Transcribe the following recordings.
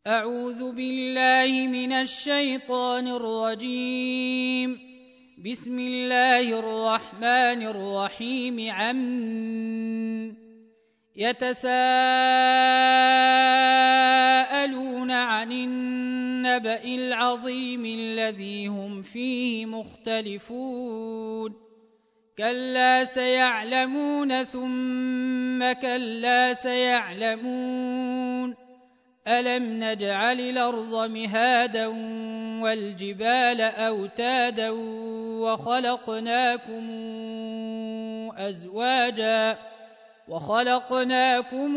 أعوذ بالله من الشيطان الرجيم. بسم الله الرحمن الرحيم. يتساءلون عن النبأ العظيم الذي هم فيه مختلفون. كلا سيعلمون ثم كلا سيعلمون. ألم نجعل الأرض مهادا والجبال أوتادا وخلقناكم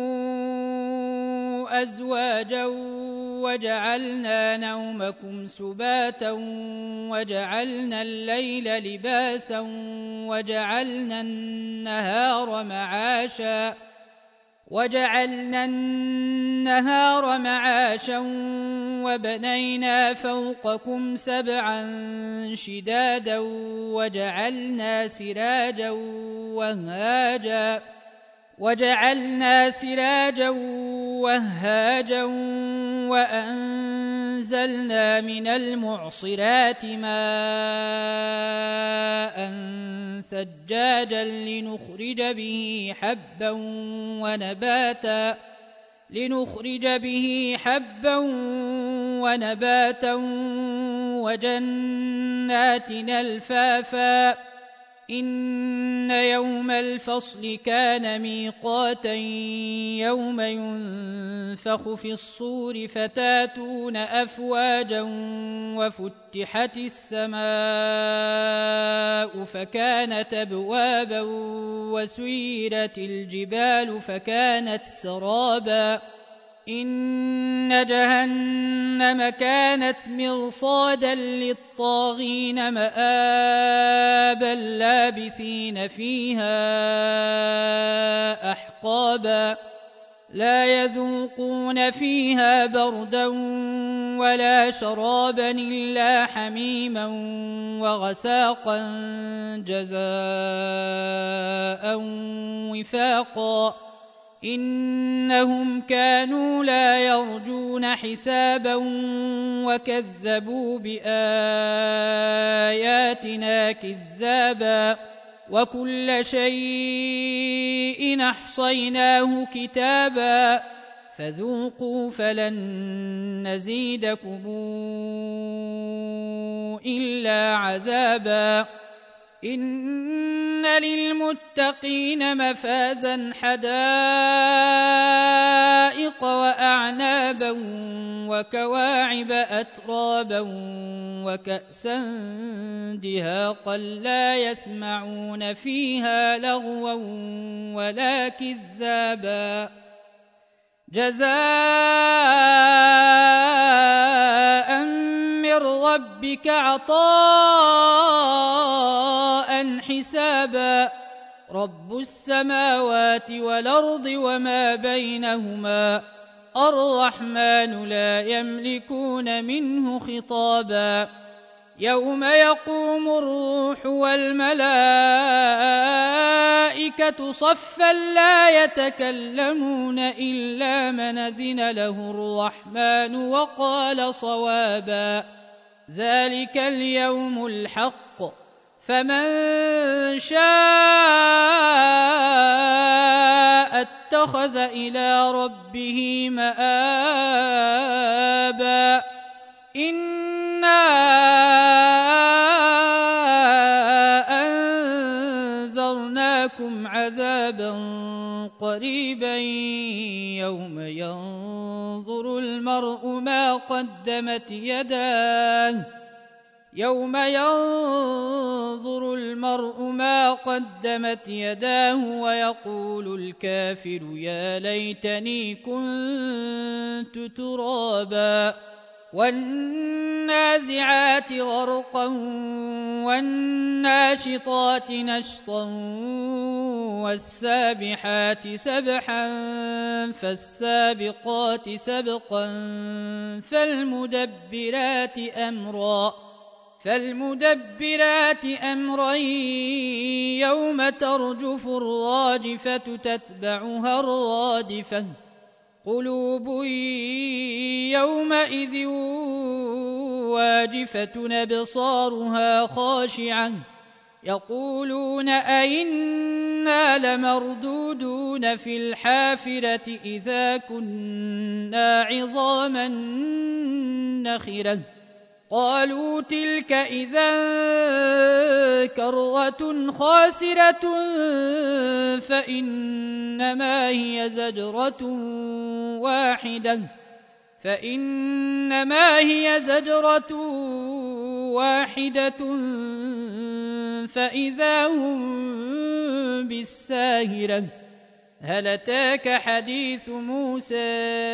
أزواجا وجعلنا نومكم سباتا وجعلنا الليل لباسا وجعلنا النهار معاشا وبنينا فوقكم سبعا شدادا وجعلنا سراجا وهاجا وأنزلنا من المعصرات ماء ثجاجا لنخرج به حبا ونباتا وجنات ألفافا. إن يوم الفصل كان ميقاتا يوم ينفخ في الصور فتاتون أفواجا وفتحت السماء فكانت أبوابا وسيرت الجبال فكانت سرابا. إن جهنم كانت مرصادا للطاغين مآبا لابثين فيها أحقابا. لا يذوقون فيها بردا ولا شرابا إلا حميما وغساقا جزاء وفاقا. إنهم كانوا لا يرجون حسابا وكذبوا بآياتنا كذابا. وكل شيء أحصيناه كتابا فذوقوا فلن نزيدكم إلا عذابا. إن للمتقين مفازا حدائق وأعنابا وكواعب أترابا وكأسا دهاقا لا يسمعون فيها لغوا ولا كذابا. جزاء من ربك عطاء حسابا. رب السماوات والأرض وما بينهما الرحمن لا يملكون منه خطابا. يوم يقوم الروح والملائكة صفا لا يتكلمون إلا من أذن له الرحمن وقال صوابا. ذلك اليوم الحق فمن شاء اتخذ إلى ربه مآبا. إنا أنذرناكم عذابا قريبا يوم ينظر المرء ما قدمت يداه ويقول الكافر يا ليتني كنت ترابا. والنازعات غرقا والناشطات نشطا والسابحات سبحا فالسابقات سبقا فالمدبرات أمرا يوم ترجف الراجفة تتبعها الرادفة. قلوب يومئذ واجفة أبصارها خاشعة يقولون أئنا لمردودون في الحافرة إذا كنا عظاما نخرة قالوا تلك إذا كرة خاسرة فإنما هي زجرة واحدة فإذا هم بالساهرة هل أتاك حديث موسى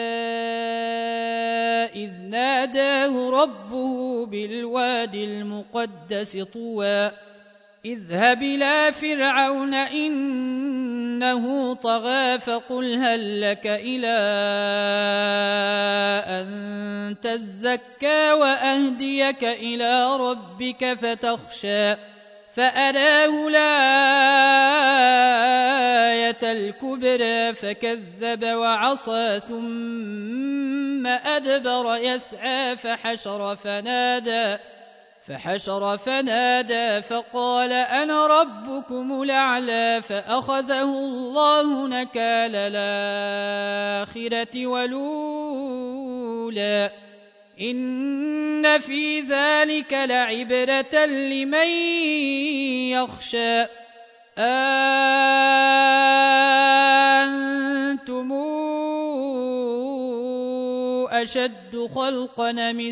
إذ ناداه ربه بالوادي المقدس طوى اذهب إلى فرعون إنه طغى فقل هل لك إلى أن تزكى وأهديك إلى ربك فتخشى فأراه الآية الكبرى فكذب وعصى ثم أدبر يسعى فحشر فنادى فقال أنا ربكم الأعلى فأخذه الله نكال الآخرة والأولى إن في ذلك لعبرة لمن يخشى أنتم أشد خلقا من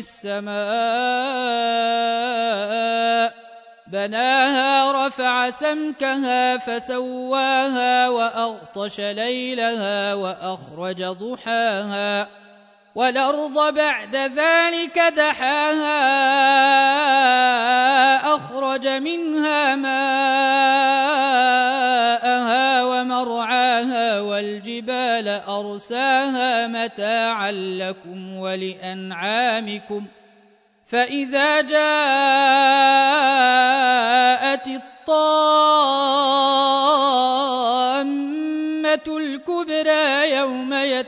السماء بناها رفع سمكها فسواها وأغطش ليلها وأخرج ضحاها والأرض بعد ذلك دحاها أخرج منها ماءها ومرعاها والجبال أرساها متاعا لكم ولأنعامكم فإذا جاءت الطامة الكبرى يوم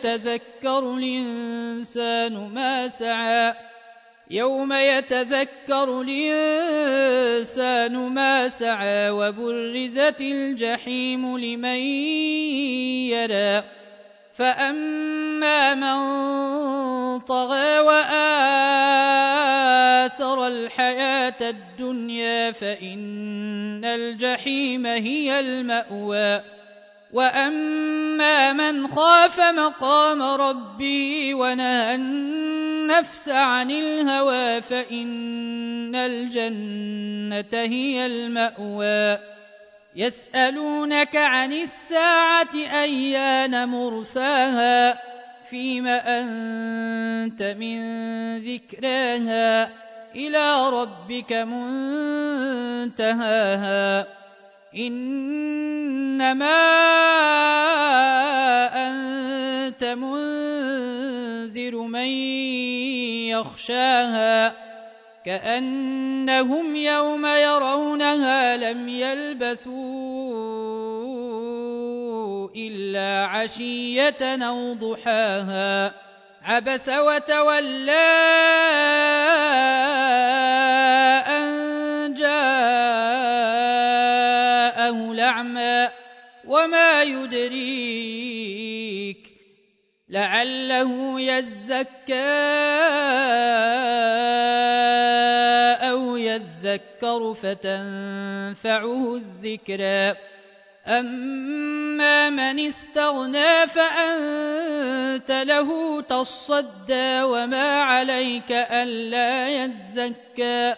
يتذكر الإنسان ما سعى وبرزت الجحيم لمن يرى فأما من طغى وآثر الحياة الدنيا فإن الجحيم هي المأوى وأما من خاف مقام ربه ونهى النفس عن الهوى فإن الجنة هي المأوى يسألونك عن الساعة أيان مرساها فيم أنت من ذكراها إلى ربك منتهاها إنما أنت منذر من يخشاها كأنهم يوم يرونها لم يلبثوا إلا عشية أو ضحاها عبس وتولى أن جاءه الأعمى وما يدريك لعله يزكى أو يذكر فتنفعه الذكرى أما من استغنى فأنت له تصدى وما عليك ألا يزكى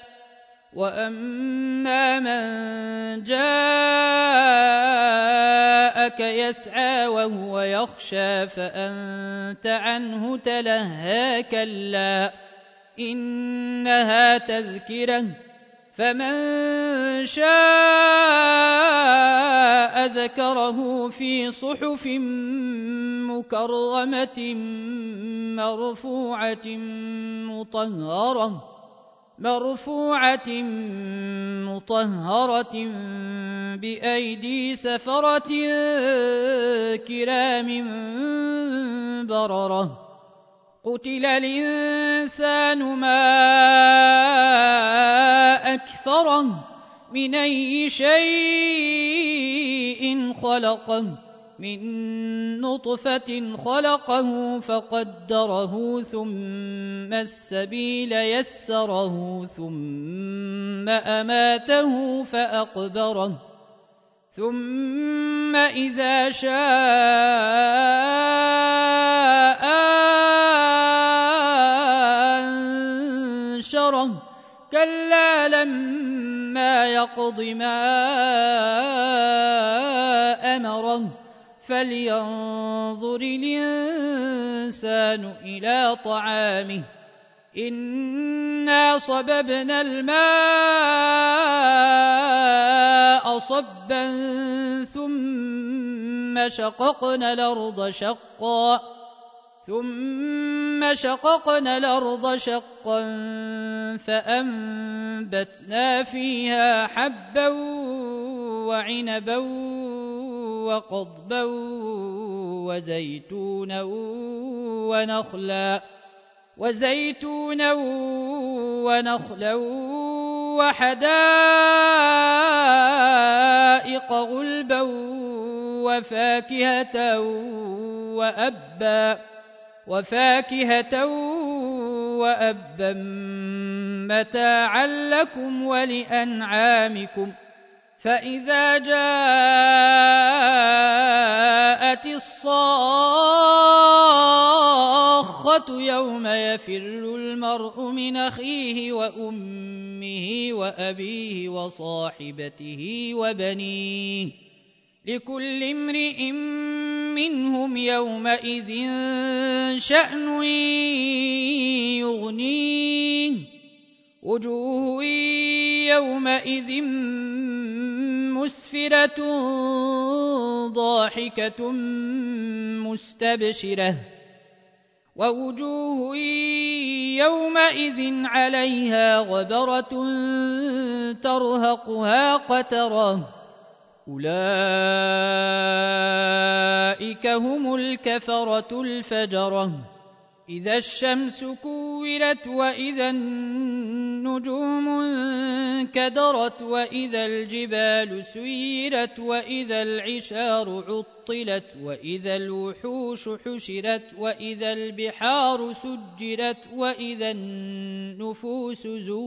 وأما من جاءك يسعى وهو يخشى فأنت عنه تلهى كلا إنها تذكرة فمن شاء ذكره في صحف مكرمة مرفوعة مطهرة بأيدي سفرة كرام بررة قتل الإنسان ما أكفره من أي شيء خلقه من نطفة خلقه فقدره ثم السبيل يسره ثم أماته فأقبره ثم إذا شاء أنشره كلا لما يقض ما أمره فلينظر الإنسان إلى طعامه إنا صببنا الماء صبا ثم شققنا الأرض شقا فأنبتنا فيها حبا وعنبا وقضبا وزيتونا ونخلا وحدائق غلبا وفاكهة وأبا متاعا لكم ولأنعامكم فإذا جاءت الصاخة يوم يفر المرء من أخيه وأمه وأبيه وصاحبته وبنيه لكل امرئ منهم يومئذ شأن يغنيه وجوه يومئذ مسفرة ضاحكة مستبشرة ووجوه يومئذ عليها غبرة ترهقها قترة أولئك هم الكفرة الفجرة إذا الشمس كورت وإذا النجوم انكدرت وإذا الجبال سيرت وإذا العشار عطلت وإذا الوحوش حشرت وإذا البحار سجرت وإذا النفوس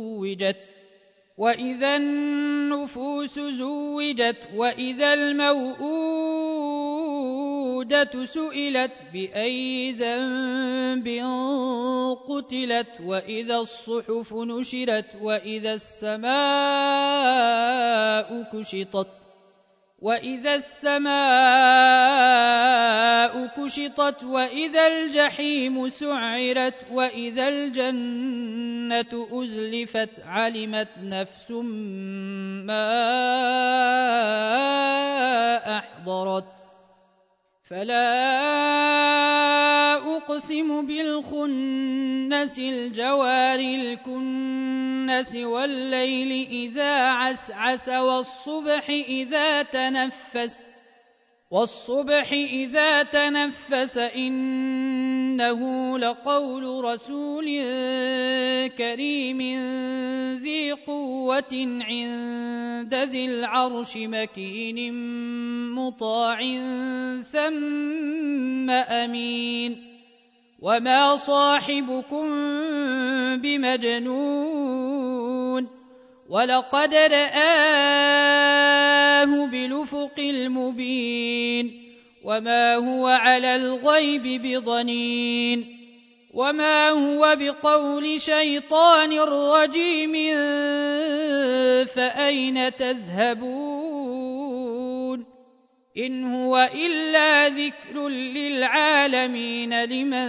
زوجت وإذا الموءودة سئلت بأي ذنب قتلت وإذا الصحف نشرت وإذا السماء كشطت وإذا الجحيم سعرت وإذا الجنة أزلفت علمت نفس ما أحضرت فلا أقسم بالخنس الجوار الكنس والليل إذا عسعس والصبح إذا تنفس إنه لقول رسول كريم ذي قوة عند ذي العرش مكين مطاع ثم أمين وما صاحبكم بمجنون ولقد رآه بالأفق المبين وما هو على الغيب بضنين وما هو بقول شيطان رجيم فأين تذهبون إن هو إلا ذكر للعالمين لمن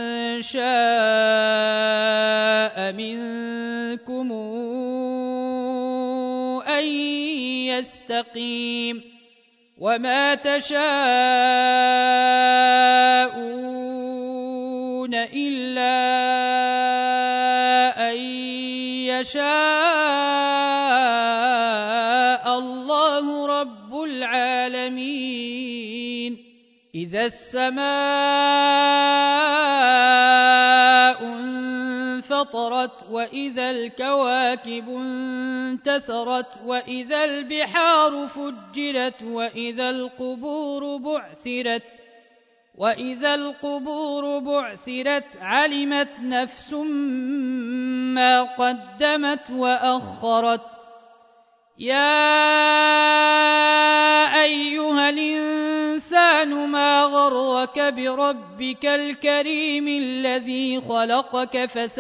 شاء منكم أن يستقيم وما تشاءون إلا أن يشاء الله رب العالمين إذا السماء انفطرت وإذا الكواكب انتثرت وإذا البحار فجرت وإذا القبور بعثرت علمت نفس ما قدمت وأخرت يا أيها الإنسان ما غرك بربك الكريم الذي خلقك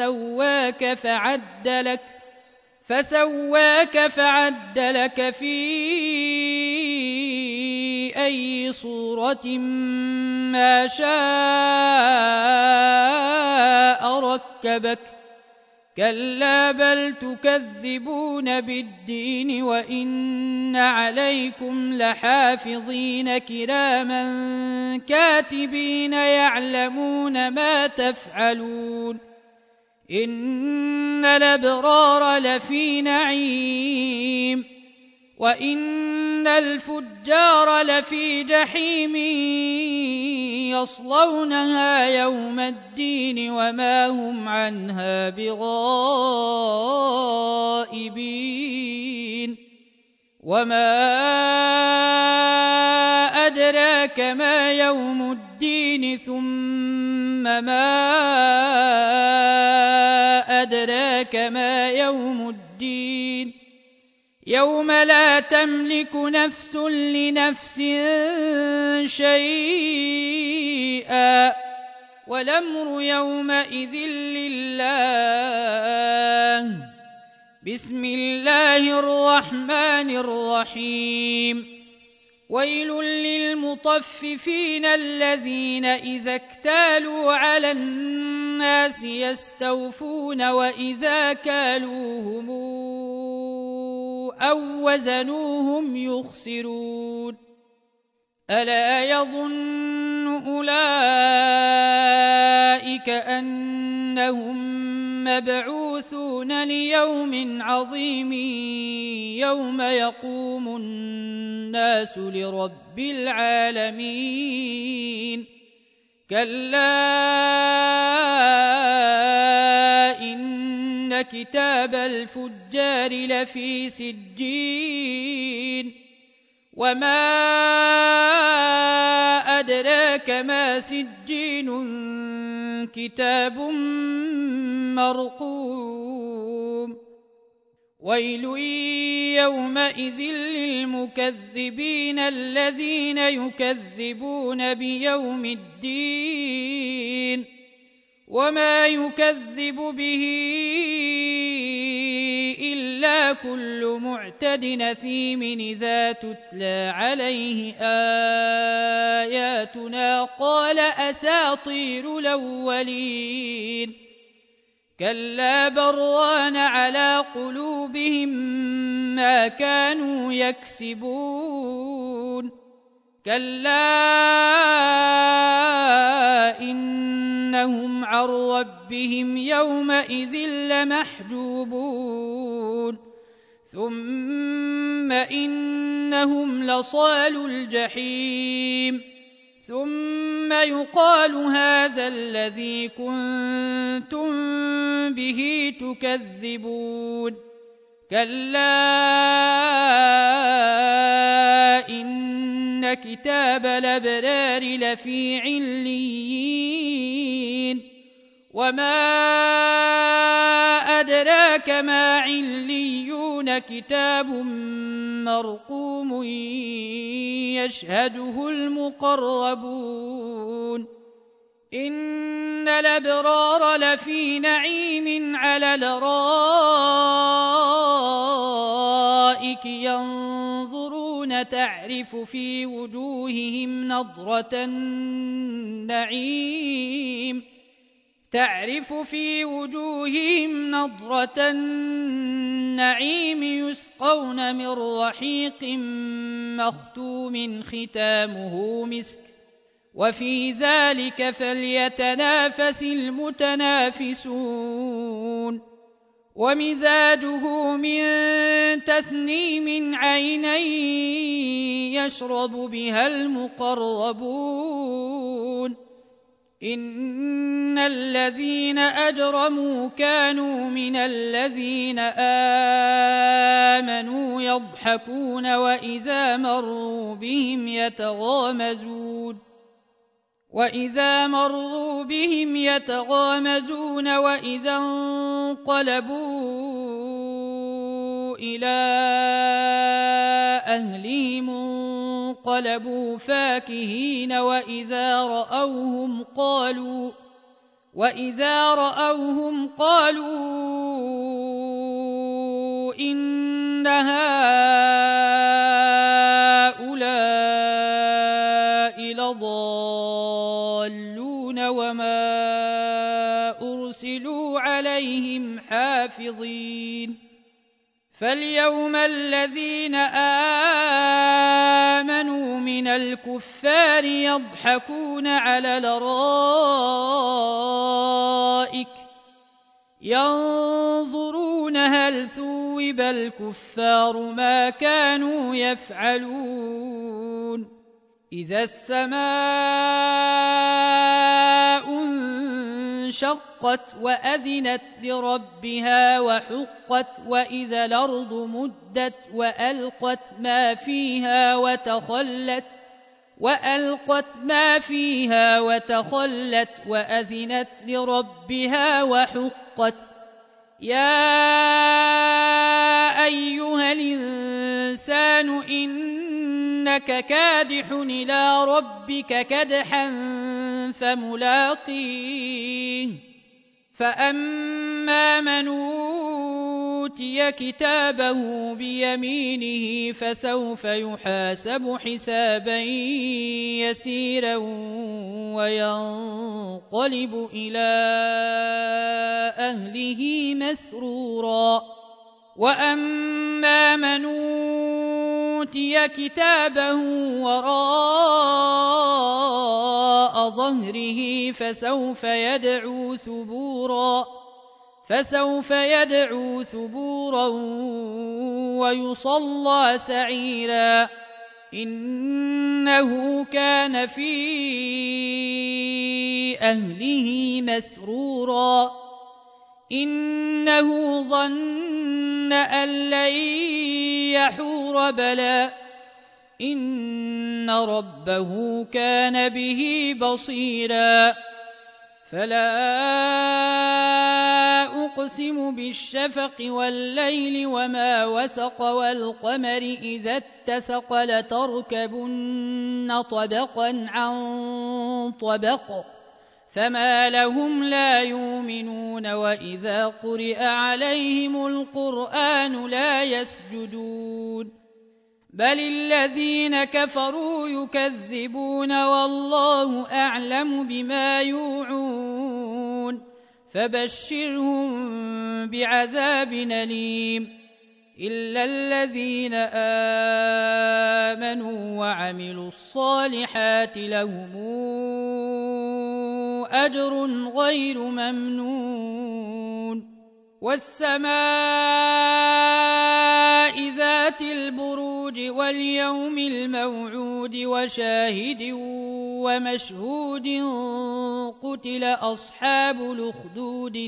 فسواك فعدلك في أي صورة ما شاء ركبك كلا بل تكذبون بالدين وإن عليكم لحافظين كراما كاتبين يعلمون ما تفعلون إن الأبرار لفي نعيم وإن الفجار لفي جحيم يصلونها يوم الدين وما هم عنها بغائبين وما أدراك ما يوم الدين ثم ما أدراك ما يوم الدين يوم لا تملك نفس لنفس شيئا والأمر يومئذ لله بسم الله الرحمن الرحيم ويل للمطففين الذين إذا اكتالوا على الناس يستوفون وإذا كالوهم أو وزنوهم يخسرون ألا يظن أولئك أنهم مبعوثون ليوم عظيم يوم يقوم الناس لرب العالمين كلا إن كتاب الفجار لفي سجين وما أدراك ما سجين كتاب مرقوم ويل يومئذ للمكذبين الذين يكذبون بيوم الدين وما يكذب به إلا كل معتد أثيم إذا تتلى عليه آياتنا قال أساطير الأولين كلا بران على قلوبهم ما كانوا يكسبون كلا إنهم عن ربهم يومئذ لمحجوبون ثم إنهم لصالو الجحيم ثم يقال هذا الذي كنتم به تكذبون كلا إن كتاب الأبرار لفي عليين وما أدراك ما عليون كتاب مرقوم يشهده المقربون إن الأبرار لفي نعيم على الأرائك ينظرون تعرف في وجوههم نضرة النعيم يسقون من رحيق مختوم ختامه مسك وفي ذلك فليتنافس المتنافسون ومزاجه من تسنيم عينا يشرب بها المقربون إن الذين أجرموا كانوا من الذين آمنوا يضحكون وإذا مروا بهم يتغامزون وإذا انقلبوا إلى أهلهم انقلبوا فاكهين وإذا رأوهم قالوا إن هؤلاء لضالون وما أرسلوا عليهم حافظين فاليوم الذين آمنوا من الكفار يضحكون على الأرائك ينظرون هل ثوب الكفار ما كانوا يفعلون إذا السماء انشقت وأذنت لربها وحقت وإذا الأرض مدت وألقت ما فيها وتخلت وأذنت لربها وحقت يا أيها الإنسان إنك كادح إلى ربك كدحا فملاقيه فأما من أوتي كتابه بيمينه فسوف يحاسب حسابا يسيرا وينقلب إلى أهله مسرورا وأما من أوتي كتابه وراء ظهره فسوف يدعو ثبورا ويصلى سعيرا إنه كان في أهله مسرورا إنه ظن أن لن يحور بلى إن ربه كان به بصيرا فلا أقسم بالشفق والليل وما وسق والقمر إذا اتسق لتركبن طبقا عن طبق فما لهم لا يؤمنون وإذا قرئ عليهم القرآن لا يسجدون بل الذين كفروا يكذبون والله أعلم بما يوعون فبشرهم بعذاب أليم إلا الذين آمنوا وعملوا الصالحات لهم أجر غير ممنون والسماء ذات البروج واليوم الموعود وشاهد ومشهود قتل أصحاب الأخدود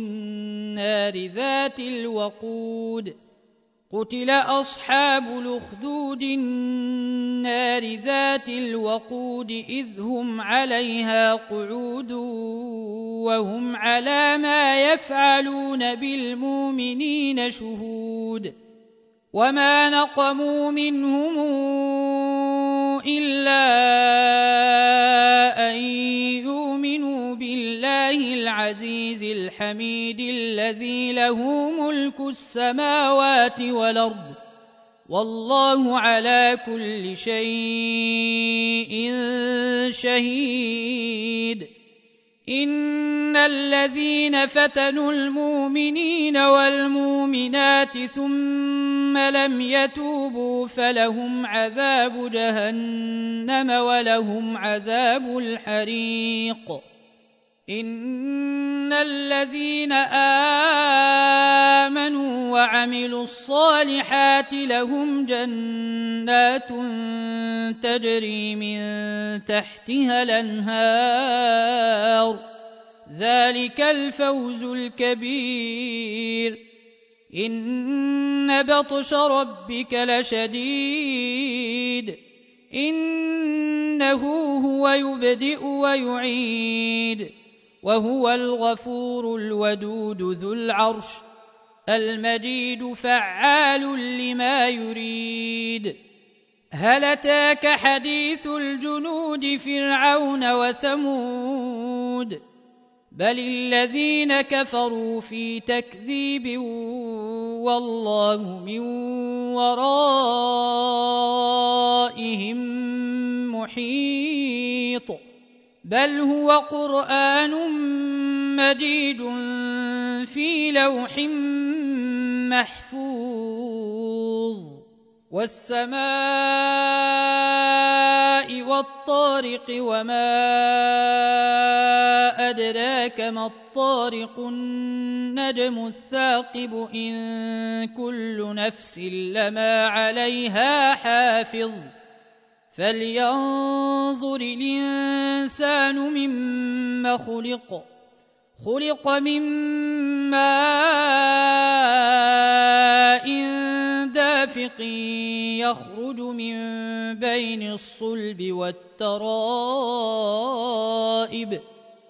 النار ذات الوقود إذ هم عليها قعود وهم على ما يفعلون بالمؤمنين شهود وما نقموا منهم إلا أن يؤمنوا بالله العزيز الحميد الذي له ملك السماوات والأرض والله على كل شيء شهيد إن الذين فتنوا المؤمنين والمؤمنات ثم لم يتوبوا فلهم عذاب جهنم ولهم عذاب الحريق إن الذين آمنوا وعملوا الصالحات لهم جنات تجري من تحتها الأنهار ذلك الفوز الكبير إن بطش ربك لشديد إنه هو يبدئ ويعيد وهو الغفور الودود ذو العرش المجيد فعال لما يريد هل أتاك حديث الجنود فرعون وثمود بل الذين كفروا في تكذيب والله من ورائهم محيط بل هو قرآن مجيد في لوح محفوظ والسماء والطارق وما أدراك ما الطارق النجم الثاقب إن كل نفس لما عليها حافظ فلينظر الإنسان مما خلق من ماء دافق يخرج من بين الصلب والترائب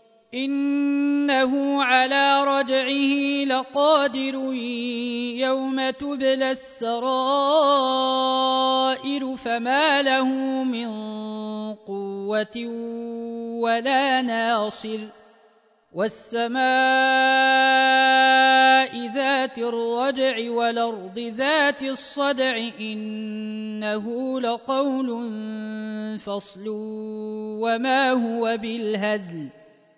إنه على رجعه لقادر يوم تبلى السرائر فما له من قوة ولا ناصر والسماء ذات الرجع والأرض ذات الصدع إنه لقول فصل وما هو بالهزل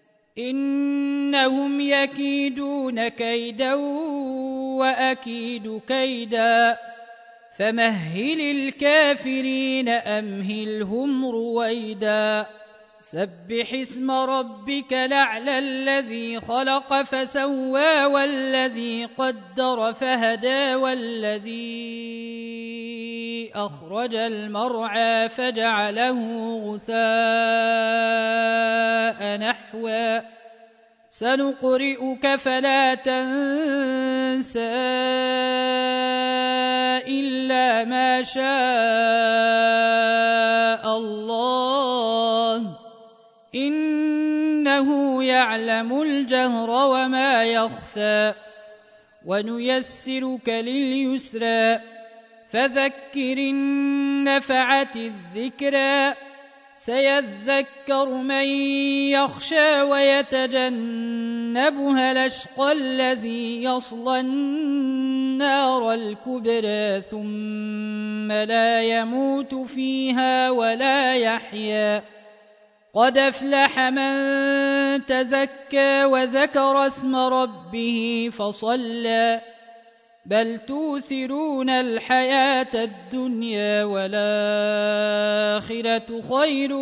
إنهم يكيدون كيدا وأكيد كيدا فمهل الكافرين أمهلهم رويدا سبح اسم ربك الأعلى الذي خلق فسوى والذي قدر فهدى والذي أخرج المرعى فجعله غثاء نحوا سنقرئك فلا تنسى إلا ما شاء الله إنه يعلم الجهر وما يخفى ونيسرك لليسرى فذكر إن نفعت الذكرى سيذكر من يخشى ويتجنبها الأشقى الذي يصلى النار الكبرى ثم لا يموت فيها ولا يحيا قد أفلح من تزكى وذكر اسم ربه فصلى بل توثرون الحياة الدنيا والآخرة خير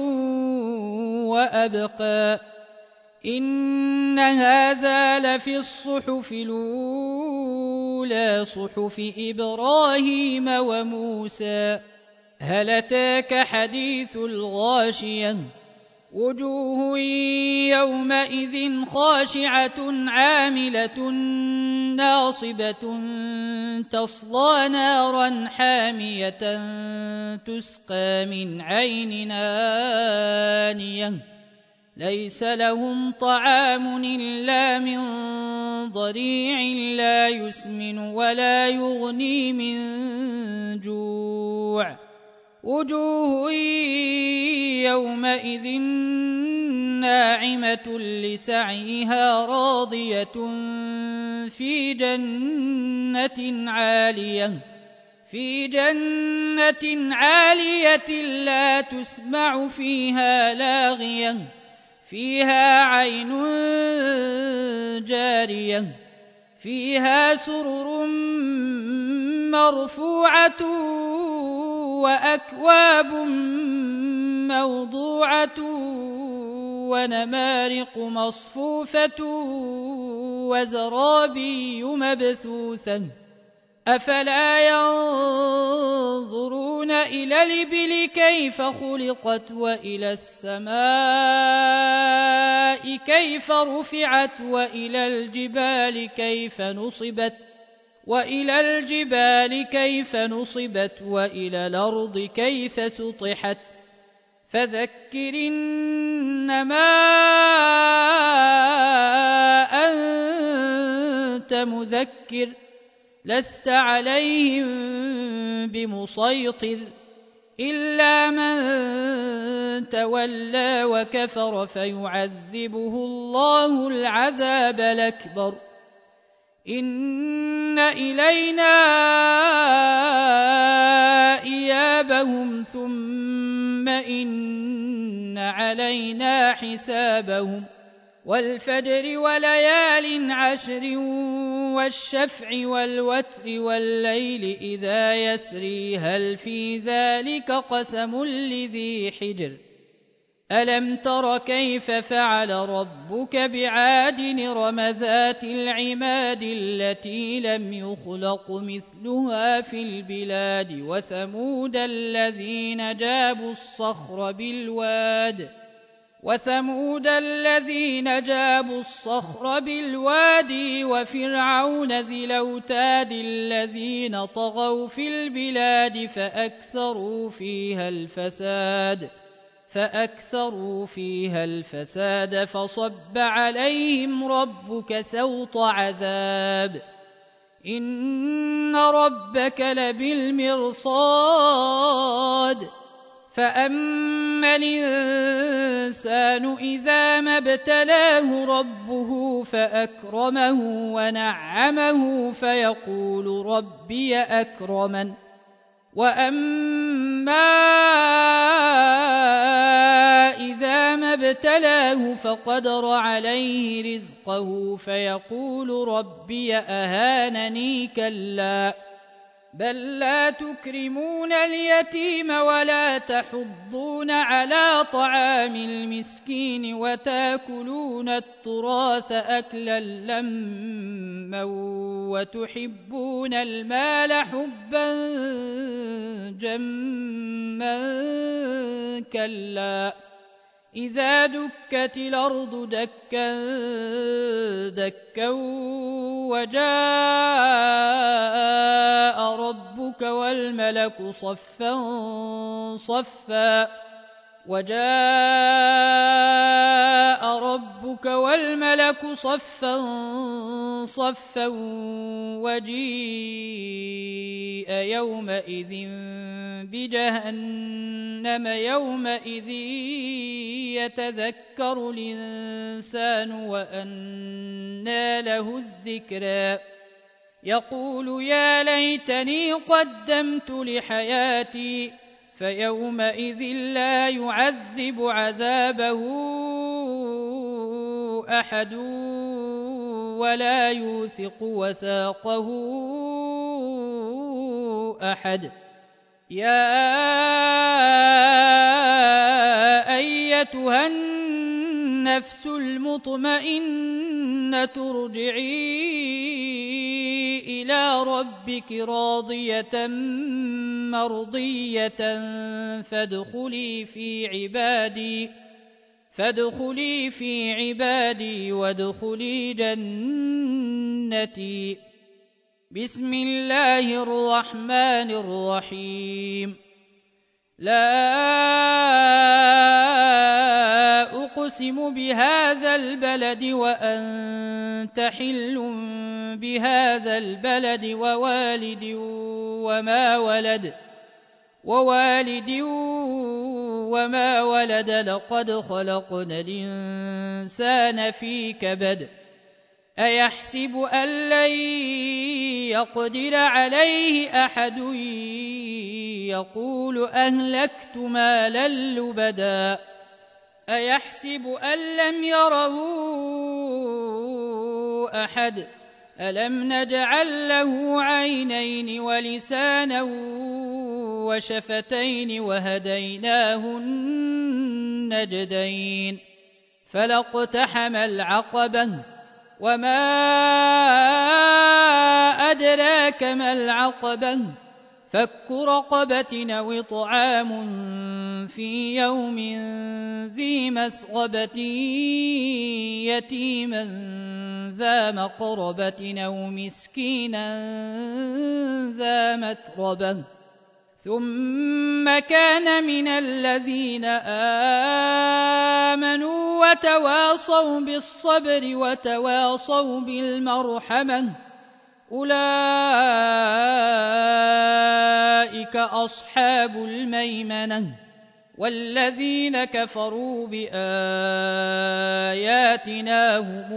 وأبقى إن هذا لفي الصحف الأولى صحف إبراهيم وموسى هل أتاك حديث الغاشية وجوه يومئذ خاشعة عاملة ناصبة تصلى نارا حامية تسقى من عين آنية ليس لهم طعام إلا من ضريع لا يسمن ولا يغني من جوع وجوه يومئذ ناعمة لسعيها راضية في جنة عالية لا تسمع فيها لاغية فيها عين جارية فيها سرر مرفوعة وأكواب موضوعة ونمارق مصفوفة وزرابي مبثوثة أفلا ينظرون إلى الإبل كيف خلقت وإلى السماء كيف رفعت وإلى الجبال كيف نصبت وإلى الأرض كيف سطحت فذكر إنما أنت مذكر لست عليهم بمسيطر إلا من تولى وكفر فيعذبه الله العذاب الأكبر إن إلينا إيابهم ثم إن علينا حسابهم والفجر وليال عشر والشفع والوتر والليل إذا يسري هل في ذلك قسم لذي حجر ألم تر كيف فعل ربك بعاد إرم ذات العماد التي لم يخلق مثلها في البلاد وثمود الذين جابوا الصخر بالواد وفرعون ذي الأوتاد الذين طغوا في البلاد فأكثروا فيها الفساد فصب عليهم ربك سوط عذاب إن ربك لبالمرصاد فأما الإنسان إذا ما ابتلاه ربه فأكرمه ونعمه فيقول ربي أكرمن وأما إذا ما ابتلاه فقدر عليه رزقه فيقول ربي أهانني كلا بل لا تكرمون اليتيم ولا تحضون على طعام المسكين وتاكلون التراث أكلا لما وتحبون المال حبا جما كلا إذا دكت الأرض دكا دكا وجاء ربك والملك صفا صفا وجيء يومئذ بجهنم يومئذ يتذكر الإنسان وأنى له الذكرى يقول يا ليتني قدمت لحياتي فيومئذ لا يعذب عذابه أحد ولا يوثق وثاقه أحد يا أيتها النفس المطمئنة ارجعي إلى ربك راضية مرضية فادخلي في عبادي وادخلي جنتي بسم الله الرحمن الرحيم لا أقسم بهذا البلد وأنت حل بهذا البلد ووالد وما ولد لقد خلقنا الإنسان في كبد أيحسب أن لن يقدر عليه أحد يقول أهلكت مالا لبدا أيحسب أن لم يره أحد ألم نجعل له عينين ولسانا وشفتين وهديناه النجدين فلاقتحم العقبة وما أدراك أدراك ما العقبة فك رقبة أو إطعام في يوم ذي مسغبة يتيما ذا مقربة أو مسكينا ذا متربة ثم كان من الذين آمنوا وتواصوا بالصبر وتواصوا بالمرحمة أولئك أصحاب الميمنة والذين كفروا بآياتنا هم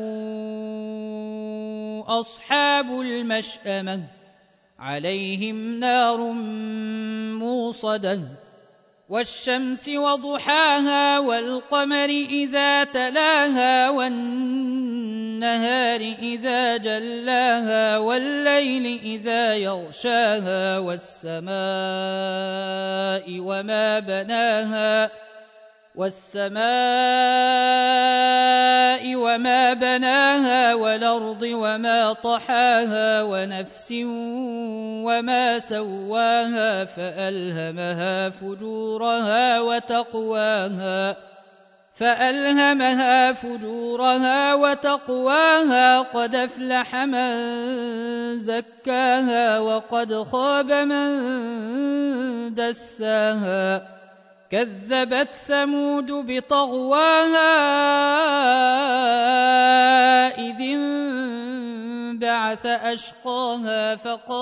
أصحاب المشأمة عليهم نار موصدة والشمس وضحاها والقمر إذا تلاها والنهار إذا جلاها والليل إذا يغشاها والسماء وما بناها والأرض وما طحاها ونفس وما سواها فألهمها فجورها وتقواها قد أفلح من زكاها وقد خاب من دساها كذبت ثمود بطغواها إذ انبعث أشقاها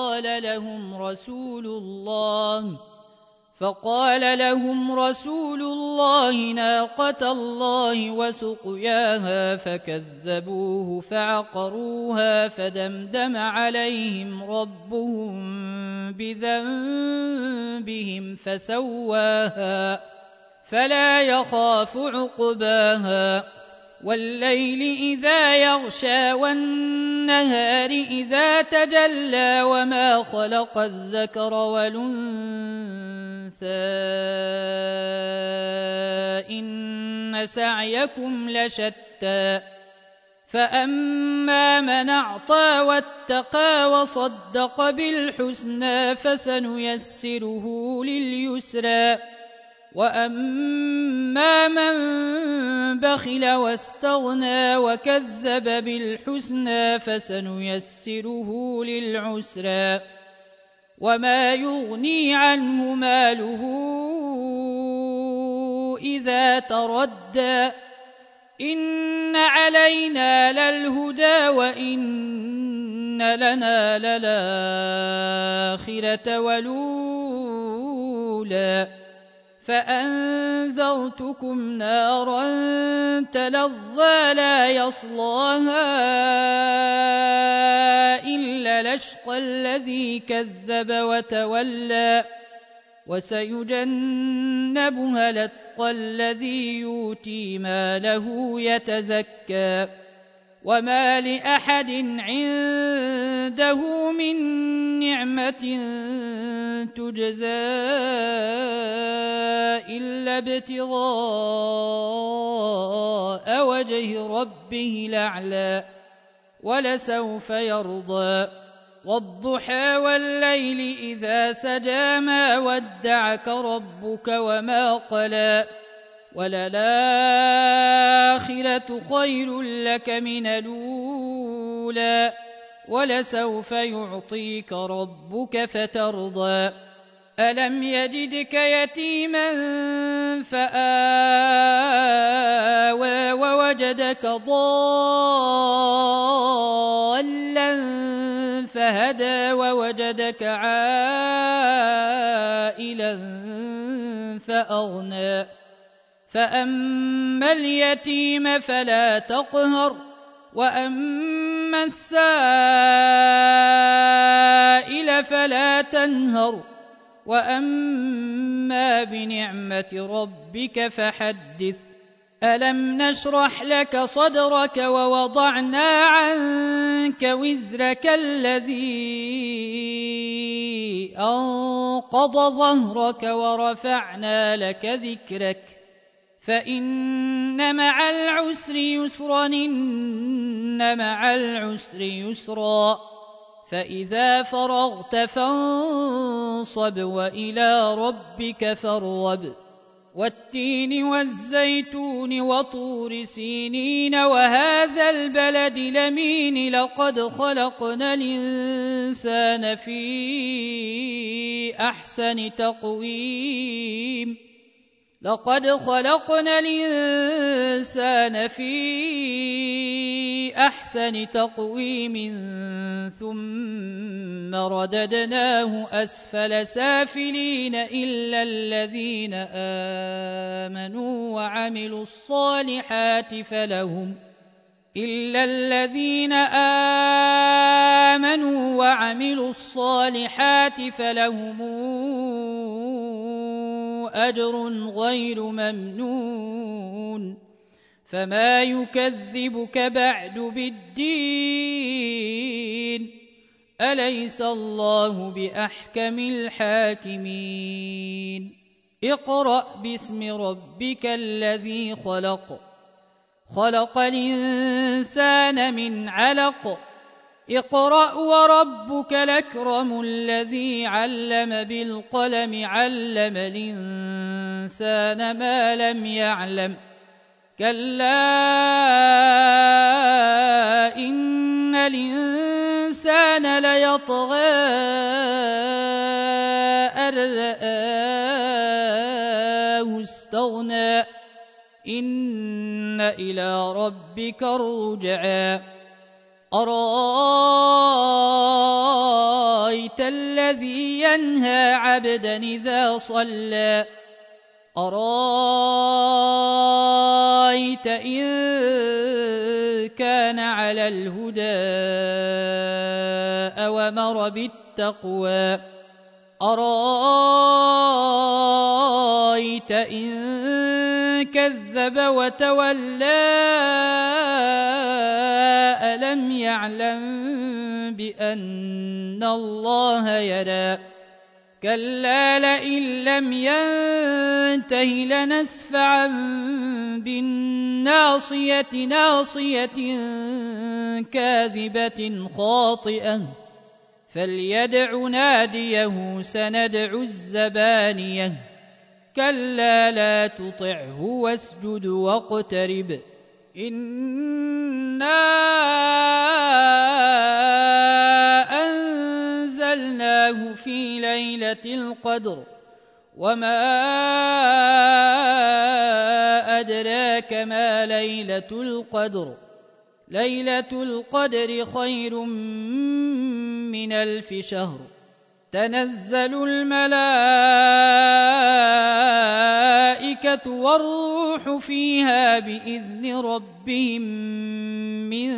فقال لهم رسول الله ناقة الله وسقياها فكذبوه فعقروها فدمدم عليهم ربهم بذنبهم فسواها فلا يخاف عقباها والليل إذا يغشى والنهار إذا تجلى وما خلق الذكر والأنثى إن سعيكم لشتى فأما من أعطى واتقى وصدق بالحسنى فسنيسره لليسرى وأما من بخل واستغنى وكذب بالحسنى فسنيسره للعسرى وما يغني عنه ماله إذا تردى إن علينا للهدى وإن لنا للآخرة والأولى فأنذرتكم نارا تلظى لا يصلاها إلا الأشقى الذي كذب وتولى وسيجنبها الأتقى الذي يؤتي ماله يتزكى وما لأحد عنده من نعمة تجزى إلا ابتغاء وجه ربه الأعلى ولسوف يرضى والضحى والليل إذا سجى ما ودعك ربك وما قلى وللآخرة خير لك من الأولى ولسوف يعطيك ربك فترضى ألم يجدك يتيما فآوى ووجدك ضالا فهدى ووجدك عائلا فأغنى فأما اليتيم فلا تقهر وأما السائل فلا تنهر وأما بنعمة ربك فحدث ألم نشرح لك صدرك ووضعنا عنك وزرك الذي أنقض ظهرك ورفعنا لك ذكرك فإن مع العسر يسرا إن مع العسر يسرا فإذا فرغت فانصب وإلى ربك فارغب والتين والزيتون وطور سينين وهذا البلد الأمين لقد خلقنا الإنسان في أحسن تقويم ثم رددناه أسفل سافلين إلا الذين آمنوا وعملوا الصالحات فلهم أجر غير ممنون فما يكذبك بعد بالدين أليس الله بأحكم الحاكمين اقرأ باسم ربك الذي خلق الإنسان من علق اقرأ وربك الأكرم الذي علم بالقلم علم الإنسان ما لم يعلم كلا إن الإنسان ليطغى أن رآه استغنى إن إلى ربك الرجعى أرأيت الذي ينهى عبدا إذا صلى أرأيت إن كان على الهدى أوامر بالتقوى أرأيت إن كذب وتولى ألم يعلم بأن الله يرى كلا لئن لم ينته لنسفعا بالناصية ناصية كاذبة خاطئة فليدع ناديه سندع الزبانية كلا لا تطعه واسجد واقترب إنا أنزلناه في ليلة القدر وما أدراك ما ليلة القدر ليلة القدر خير من 1000 شهر تنزل الملائكة والروح فيها بإذن ربهم من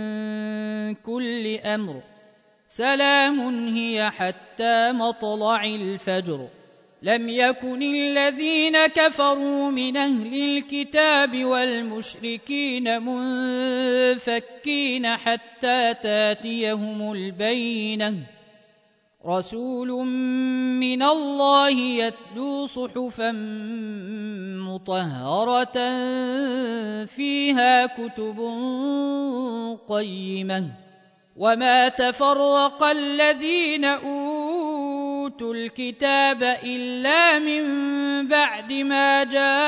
كل أمر سلام هي حتى مطلع الفجر لم يكن الذين كفروا من أهل الكتاب والمشركين منفكين حتى تاتيهم البينة رسول من الله يتلو صحفا مطهرة فيها كتب قيمة وما تفرق الذين أوتوا الكتاب إلا من بعد ما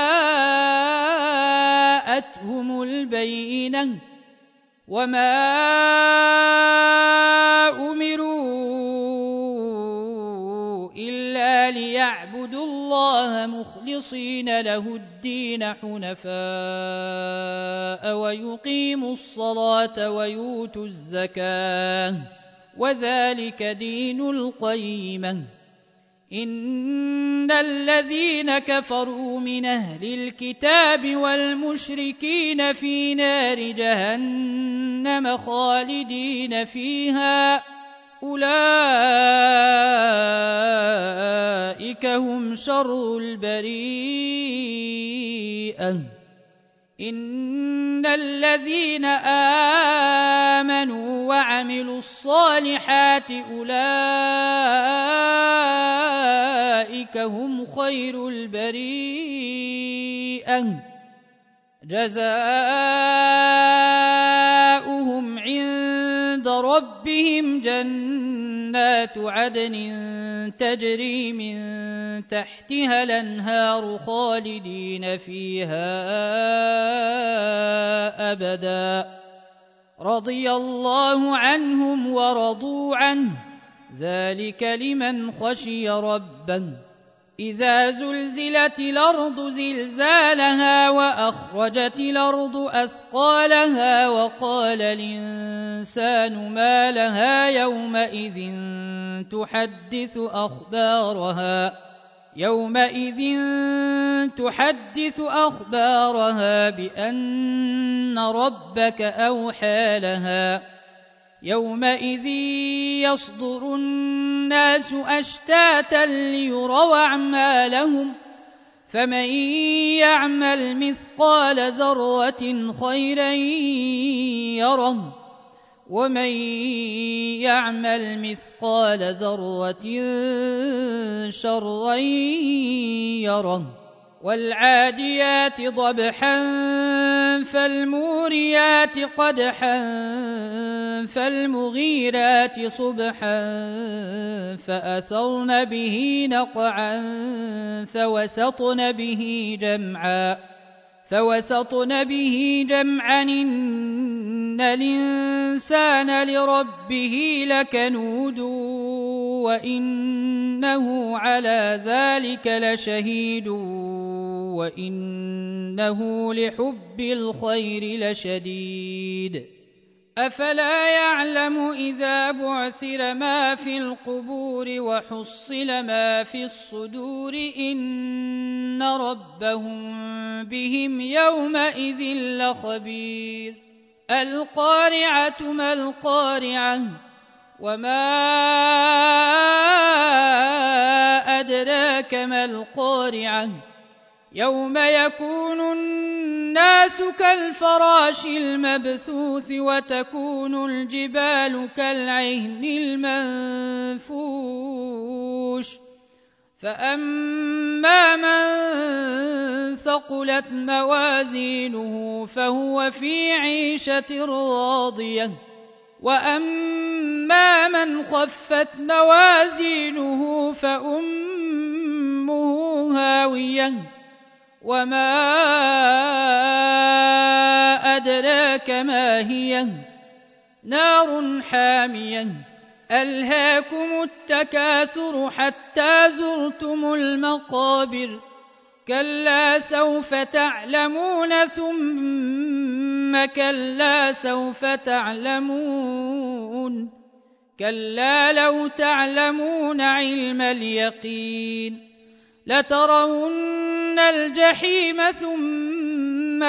جاءتهم البينة وما أمروا إلا ليعبدوا الله مخلصين له الدين حنفاء ويقيموا الصلاة ويؤتوا الزكاة وذلك دين القيمة إن الذين كفروا من أهل الكتاب والمشركين في نار جهنم خالدين فيها أولئك هم شر البريئة إن الذين آمنوا وعملوا الصالحات أولئك هم خير البريئة جزاؤهم عند ربهم جنات عدن تجري من تحتها الأنهار خالدين فيها أبدا رضي الله عنهم ورضوا عنه ذلك لمن خشي ربه إذا زلزلت الأرض زلزالها وأخرجت الأرض أثقالها وقال الإنسان ما لها يومئذ تحدث أخبارها بأن ربك أوحى لها يومئذ يصدر الناس أشتاتا ليروا أعمالهم فمن يعمل مثقال ذرة خيرا يره ومن يعمل مثقال ذرة شرا يره والعاديات ضبحا فالموريات قدحا فالمغيرات صبحا فأثرن به نقعا فوسطن به جمعا إن الإنسان لربه لكنود وإنه على ذلك لشهيد وإنه لحب الخير لشديد أفلا يعلم إذا بعثر ما في القبور وحصل ما في الصدور إن ربهم بهم يومئذ لخبير القارعة ما القارعة وما أدراك ما القارعة يوم يكون الناس كالفراش المبثوث وتكون الجبال كالعهن المنفوش فأما من ثقلت موازينه فهو في عيشة راضية وأما من خفت موازينه فأمه هاوية وما أدراك ما هي نار حامية ألهاكم التكاثر حتى زرتم المقابر كلا سوف تعلمون ثم كلا سوف تعلمون كلا لو تعلمون علم اليقين لترون الجحيم ثم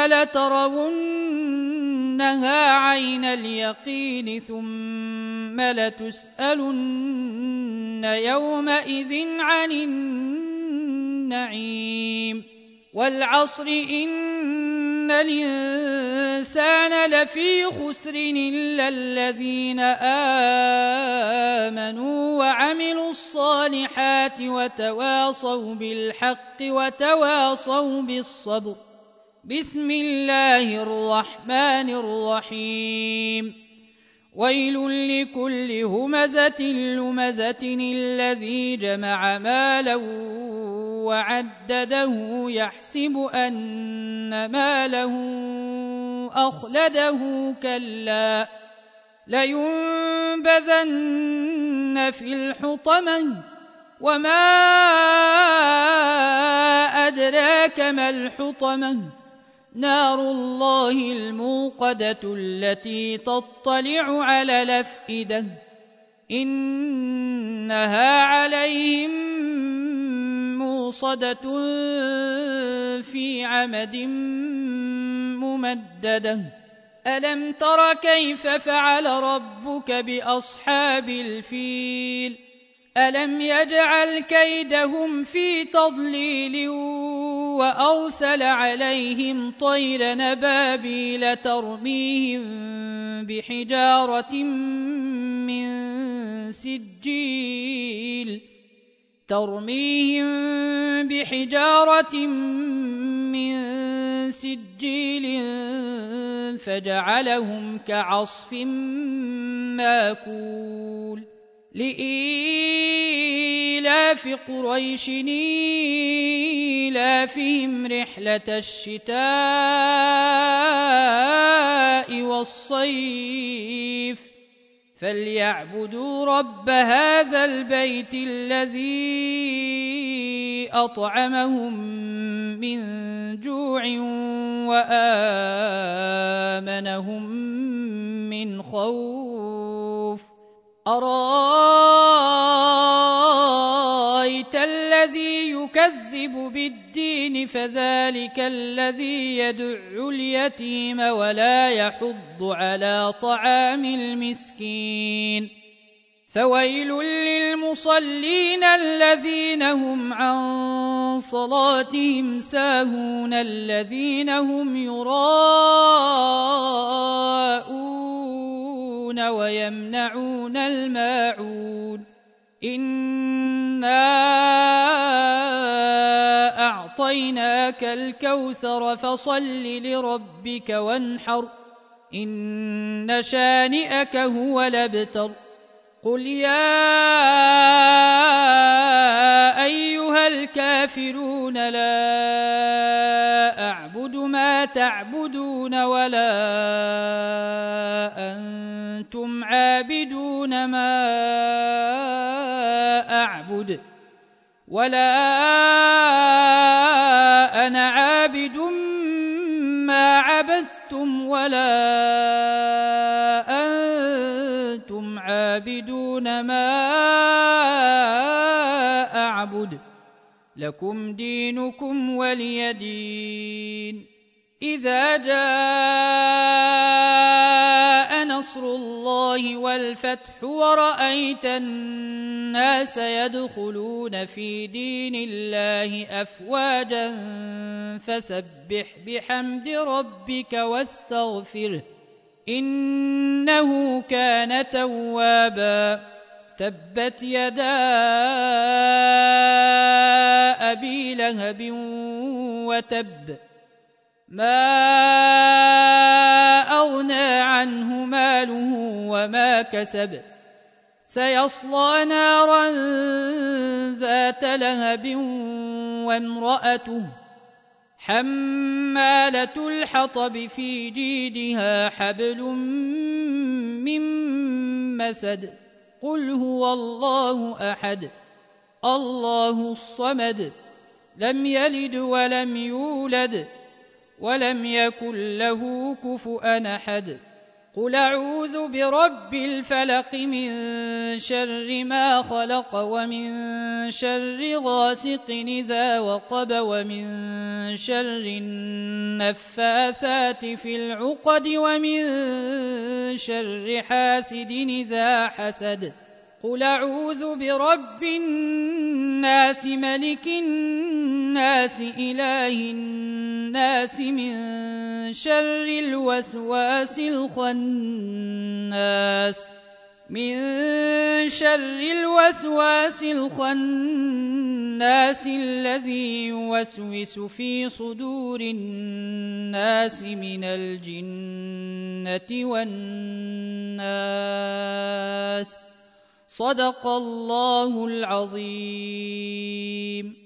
لترونها عين اليقين ثم لتسألن يومئذ عن النعيم والعصر إن الإنسان لفي خسر إلا الذين آمنوا وعملوا الصالحات وتواصوا بالحق وتواصوا بالصبر بسم الله الرحمن الرحيم ويل لكل همزة لمزة الذي جمع مالا وعدده يحسب أن ماله أخلده كلا لينبذن في الحطمة وما أدراك ما الحطمة نار الله الموقدة التي تطلع على الأفئدة إنها عليهم موصدة في عمد ممددة ألم تر كيف فعل ربك بأصحاب الفيل ألم يجعل كيدهم في تضليل وأرسل عليهم طير نبابيل ترميهم بحجارة من سجيل فجعلهم كعصف ماكول لإيلاف قريش إيلافهم رحلة الشتاء والصيف فليعبدوا رب هذا البيت الذي أطعمهم من جوع وآمنهم من خوف أرأيت الذي يكذب بالدين فذلك الذي يدع اليتيم ولا يحض على طعام المسكين فويل للمصلين الذين هم عن صلاتهم ساهون الذين هم يراءون ويمنعون الماعون إنا أعطيناك الكوثر فصل لربك وانحر إن شانئك هو الأبتر قل يا أيها الكافرون لا أعبد ما تعبدون ولا أنتم عابدون ما أعبد ولا أنا عابد ما عبدتم ولا أنتم عابدون ما أعبد لكم دينكم ولي دين إذا جاء نصر الله والفتح ورأيت الناس يدخلون في دين الله أفواجا فسبح بحمد ربك واستغفره إنه كان توابا تبت يدا أبي لهب وتب ما أغنى عنه ماله وما كسب سيصلى نارا ذات لهب وامرأته حمالة الحطب في جيدها حبل من مسد قل هو الله أحد الله الصمد لم يلد ولم يولد ولم يكن له كفؤا أحد قل أعوذ برب الفلق من شر ما خلق ومن شر غاسق إذا وقب ومن شر النفاثات في العقد ومن شر حاسد إذا حسد قل أعوذ برب الناس ملك الناس إله الناس من شر الوسواس الخناس الذي يوسوس في صدور الناس من الجنة والناس صدق الله العظيم.